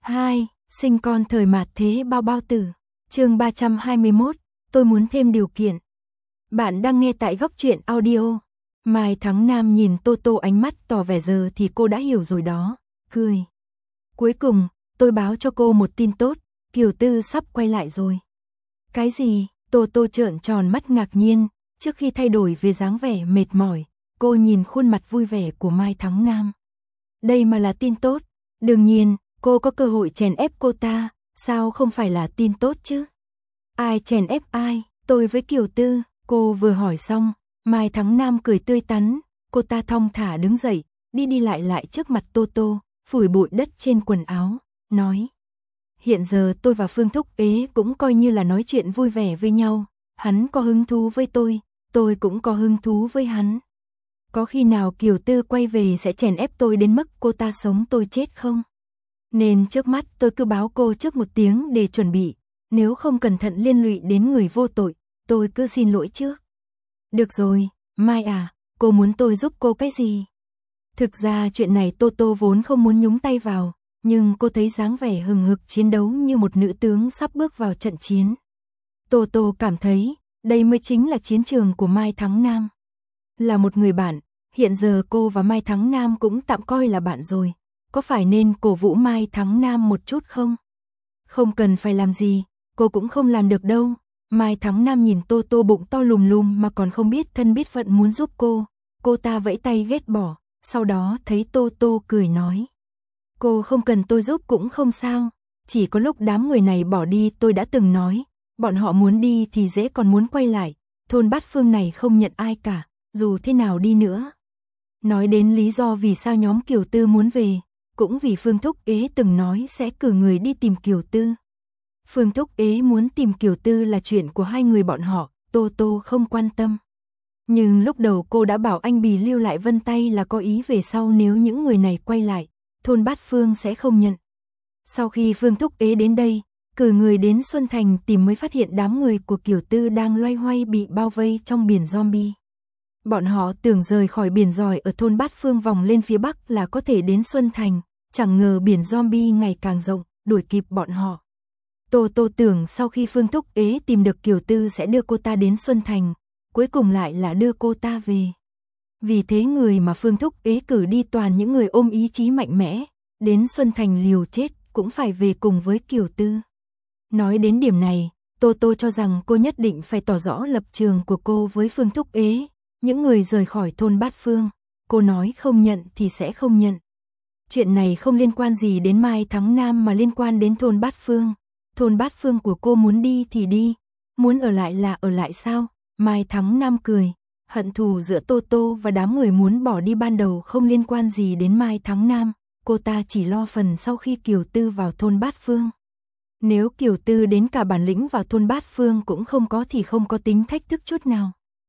2. Sinh con thời mạt thế bao bao tử. Chương 321, tôi muốn thêm điều kiện. Bạn đang nghe tại Góc Truyện Audio. Mai Thắng Nam nhìn Tô Tô ánh mắt tỏ vẻ giờ thì cô đã hiểu rồi đó, cười. Cuối cùng, tôi báo cho cô một tin tốt, Kiều Tư sắp quay lại rồi. Cái gì? Tô Tô trợn tròn mắt ngạc nhiên, trước khi thay đổi về dáng vẻ mệt mỏi, cô nhìn khuôn mặt vui vẻ của Mai Thắng Nam. Đây mà là tin tốt, đương nhiên, cô có cơ hội chèn ép cô ta, sao không phải là tin tốt chứ? Ai chèn ép ai? Tôi với Kiều Tư. Cô vừa hỏi xong, Mai Thắng Nam cười tươi tắn, cô ta thong thả đứng dậy, đi lại trước mặt Tô Tô, phủi bụi đất trên quần áo, nói. Hiện giờ tôi và Phương Thúc Ế cũng coi như là nói chuyện vui vẻ với nhau, hắn có hứng thú với tôi cũng có hứng thú với hắn. Có khi nào Kiều Tư quay về sẽ chèn ép tôi đến mức cô ta sống tôi chết không? Nên trước mắt tôi cứ báo cô trước một tiếng để chuẩn bị, nếu không cẩn thận liên lụy đến người vô tội, tôi cứ xin lỗi trước. Được rồi, Mai à, cô muốn tôi giúp cô cái gì? Thực ra chuyện này Tô Tô vốn không muốn nhúng tay vào, nhưng cô thấy dáng vẻ hừng hực chiến đấu như một nữ tướng sắp bước vào trận chiến. Tô Tô cảm thấy, đây mới chính là chiến trường của Mai Thắng Nam. Là một người bạn, hiện giờ cô và Mai Thắng Nam cũng tạm coi là bạn rồi. Có phải nên cổ vũ Mai Thắng Nam một chút không? Không cần phải làm gì, cô cũng không làm được đâu. Mai Thắng Nam nhìn Tô Tô bụng to lùm lùm mà còn không biết thân biết phận muốn giúp cô ta vẫy tay ghét bỏ, sau đó thấy Tô Tô cười nói. Cô không cần tôi giúp cũng không sao, chỉ có lúc đám người này bỏ đi tôi đã từng nói, bọn họ muốn đi thì dễ còn muốn quay lại, thôn Bát Phương này không nhận ai cả, dù thế nào đi nữa. Nói đến lý do vì sao nhóm Kiều Tư muốn về, cũng vì Phương Thúc Ế từng nói sẽ cử người đi tìm Kiều Tư. Phương Thúc Ế muốn tìm Kiều Tư là chuyện của hai người bọn họ, Tô Tô không quan tâm. Nhưng lúc đầu cô đã bảo anh Bì lưu lại vân tay là có ý về sau nếu những người này quay lại, thôn Bát Phương sẽ không nhận. Sau khi Phương Thúc Ế đến đây, cử người đến Xuân Thành tìm mới phát hiện đám người của Kiều Tư đang loay hoay bị bao vây trong biển zombie. Bọn họ tưởng rời khỏi biển giỏi ở thôn Bát Phương vòng lên phía bắc là có thể đến Xuân Thành, chẳng ngờ biển zombie ngày càng rộng, đuổi kịp bọn họ. Tô Tô tưởng sau khi Phương Thúc Ế tìm được Kiều Tư sẽ đưa cô ta đến Xuân Thành, cuối cùng lại là đưa cô ta về. Vì thế người mà Phương Thúc Ế cử đi toàn những người ôm ý chí mạnh mẽ, đến Xuân Thành liều chết cũng phải về cùng với Kiều Tư. Nói đến điểm này, Tô Tô cho rằng cô nhất định phải tỏ rõ lập trường của cô với Phương Thúc Ế. Những người rời khỏi thôn Bát Phương, cô nói không nhận thì sẽ không nhận. Chuyện này không liên quan gì đến Mai Thắng Nam mà liên quan đến thôn Bát Phương. Thôn Bát Phương của cô muốn đi thì đi, muốn ở lại là ở lại sao? Mai Thắng Nam cười, hận thù giữa Tô Tô và đám người muốn bỏ đi ban đầu không liên quan gì đến Mai Thắng Nam, cô ta chỉ lo phần sau khi Kiều Tư vào thôn Bát Phương. Nếu Kiều Tư đến cả bản lĩnh vào thôn Bát Phương cũng không có thì không có tính thách thức chút nào.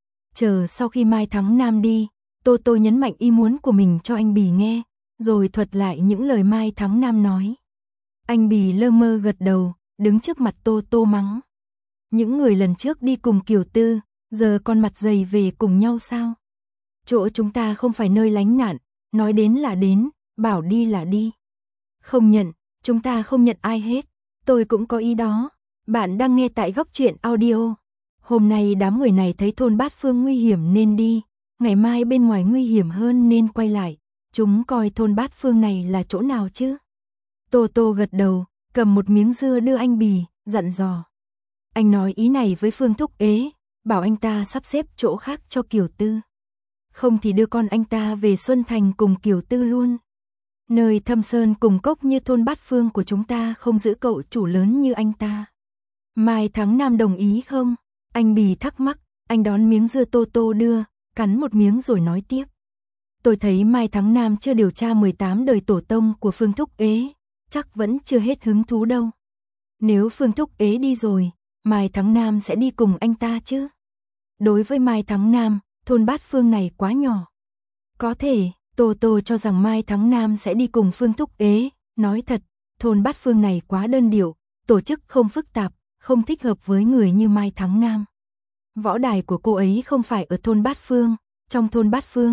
Chờ sau khi Mai Thắng Nam đi, Tô Tô nhấn mạnh ý muốn của mình cho anh Bì nghe, rồi thuật lại những lời Mai Thắng Nam nói. Anh Bì lơ mơ gật đầu, đứng trước mặt Tô Tô mắng. Những người lần trước đi cùng Kiều Tư, giờ con mặt dày về cùng nhau sao? Chỗ chúng ta không phải nơi lánh nạn, nói đến là đến, bảo đi là đi. Không nhận, chúng ta không nhận ai hết, tôi cũng có ý đó. Bạn đang nghe tại Góc Truyện Audio. Hôm nay đám người này thấy thôn Bát Phương nguy hiểm nên đi, ngày mai bên ngoài nguy hiểm hơn nên quay lại. Chúng coi thôn Bát Phương này là chỗ nào chứ? Tô Tô gật đầu, cầm một miếng dưa đưa anh Bì, dặn dò. Anh nói ý này với Phương Thúc Ế, bảo anh ta sắp xếp chỗ khác cho Kiều Tư. Không thì đưa con anh ta về Xuân Thành cùng Kiều Tư luôn. Nơi thâm sơn cùng cốc như thôn Bát Phương của chúng ta không giữ cậu chủ lớn như anh ta. Mai Thắng Nam đồng ý không? Anh Bì thắc mắc, anh đón miếng dưa Tô Tô đưa, cắn một miếng rồi nói tiếp. Tôi thấy Mai Thắng Nam chưa điều tra 18 đời tổ tông của Phương Thúc Ế, chắc vẫn chưa hết hứng thú đâu. Nếu Phương Thúc Ế đi rồi, Mai Thắng Nam sẽ đi cùng anh ta chứ? Đối với Mai Thắng Nam, thôn Bát Phương này quá nhỏ. Có thể, Tô Tô cho rằng Mai Thắng Nam sẽ đi cùng Phương Thúc Ế, nói thật, thôn Bát Phương này quá đơn điệu, tổ chức không phức tạp, không thích hợp với người như Mai Thắng Nam. Võ đài của cô ấy không phải ở thôn Bát Phương, trong thôn Bát Phương,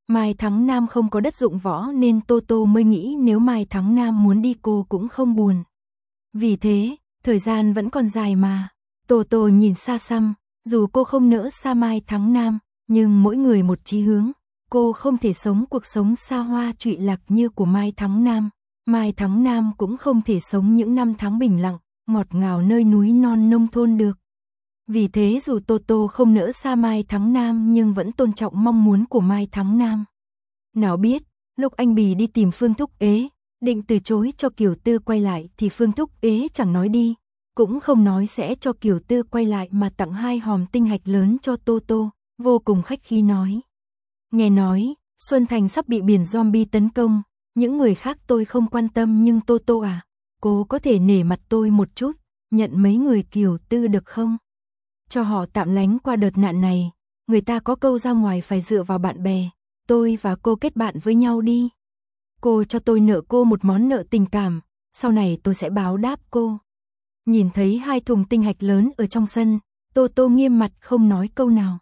Mai Thắng Nam không có đất dụng võ nên Tô Tô mới nghĩ nếu Mai Thắng Nam muốn đi cô cũng không buồn. Vì thế, thời gian vẫn còn dài mà. Tô Tô nhìn xa xăm, dù cô không nỡ xa Mai Thắng Nam, nhưng mỗi người một chí hướng. Cô không thể sống cuộc sống xa hoa trụy lạc như của Mai Thắng Nam. Mai Thắng Nam cũng không thể sống những năm tháng bình lặng, ngọt ngào nơi núi non nông thôn được. Vì thế dù Tô Tô không nỡ xa Mai Thắng Nam nhưng vẫn tôn trọng mong muốn của Mai Thắng Nam. Nào biết, lúc anh Bì đi tìm Phương Thúc Ế, định từ chối cho Kiều Tư quay lại thì Phương Thúc Ế chẳng nói đi, cũng không nói sẽ cho Kiều Tư quay lại mà tặng 2 hòm tinh hạch lớn cho Tô Tô, vô cùng khách khí nói. Nghe nói, Xuân Thành sắp bị biển zombie tấn công, những người khác tôi không quan tâm nhưng Tô Tô à, cô có thể nể mặt tôi một chút, nhận mấy người Kiều Tư được không? Cho họ tạm lánh qua đợt nạn này, người ta có câu ra ngoài phải dựa vào bạn bè, tôi và cô kết bạn với nhau đi. Cô cho tôi nợ cô một món nợ tình cảm, sau này tôi sẽ báo đáp cô. Nhìn thấy 2 thùng tinh hạch lớn ở trong sân, Tô Tô nghiêm mặt không nói câu nào.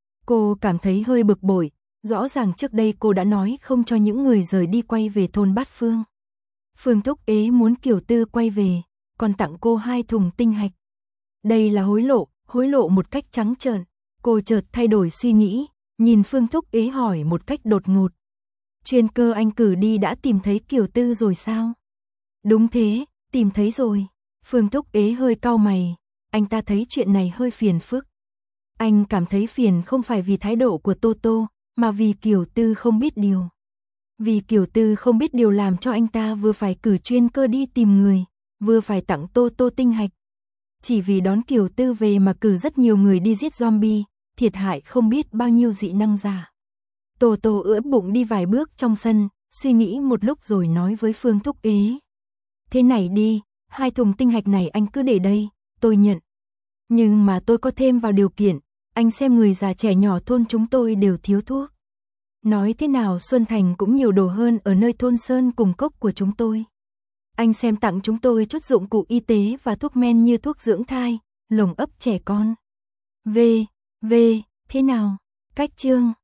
Cô cảm thấy hơi bực bội, rõ ràng trước đây cô đã nói không cho những người rời đi quay về thôn Bát Phương. Phương Thúc Ế muốn Kiều Tư quay về, còn tặng cô 2 thùng tinh hạch. Đây là hối lộ một cách trắng trợn. Cô chợt thay đổi suy nghĩ, nhìn Phương Thúc Ế hỏi một cách đột ngột. Chuyên cơ anh cử đi đã tìm thấy Kiều Tư rồi sao? Đúng thế, tìm thấy rồi. Phương Thúc Ế hơi cau mày, anh ta thấy chuyện này hơi phiền phức. Anh cảm thấy phiền không phải vì thái độ của Tô Tô, mà vì Kiều Tư không biết điều. Vì Kiều Tư không biết điều làm cho anh ta vừa phải cử chuyên cơ đi tìm người, vừa phải tặng Tô Tô tinh hạch. Chỉ vì đón Kiều Tư về mà cử rất nhiều người đi giết zombie, thiệt hại không biết bao nhiêu dị năng giả. Tô Tô ưỡn bụng đi vài bước trong sân, suy nghĩ một lúc rồi nói với Phương Thúc Ế. Thế này đi, 2 thùng tinh hạch này anh cứ để đây, tôi nhận. Nhưng mà tôi có thêm vào điều kiện, anh xem người già trẻ nhỏ thôn chúng tôi đều thiếu thuốc. Nói thế nào Xuân Thành cũng nhiều đồ hơn ở nơi thôn Sơn cùng cốc của chúng tôi. Anh xem tặng chúng tôi chút dụng cụ y tế và thuốc men như thuốc dưỡng thai, lồng ấp trẻ con. Thế nào? Cách chương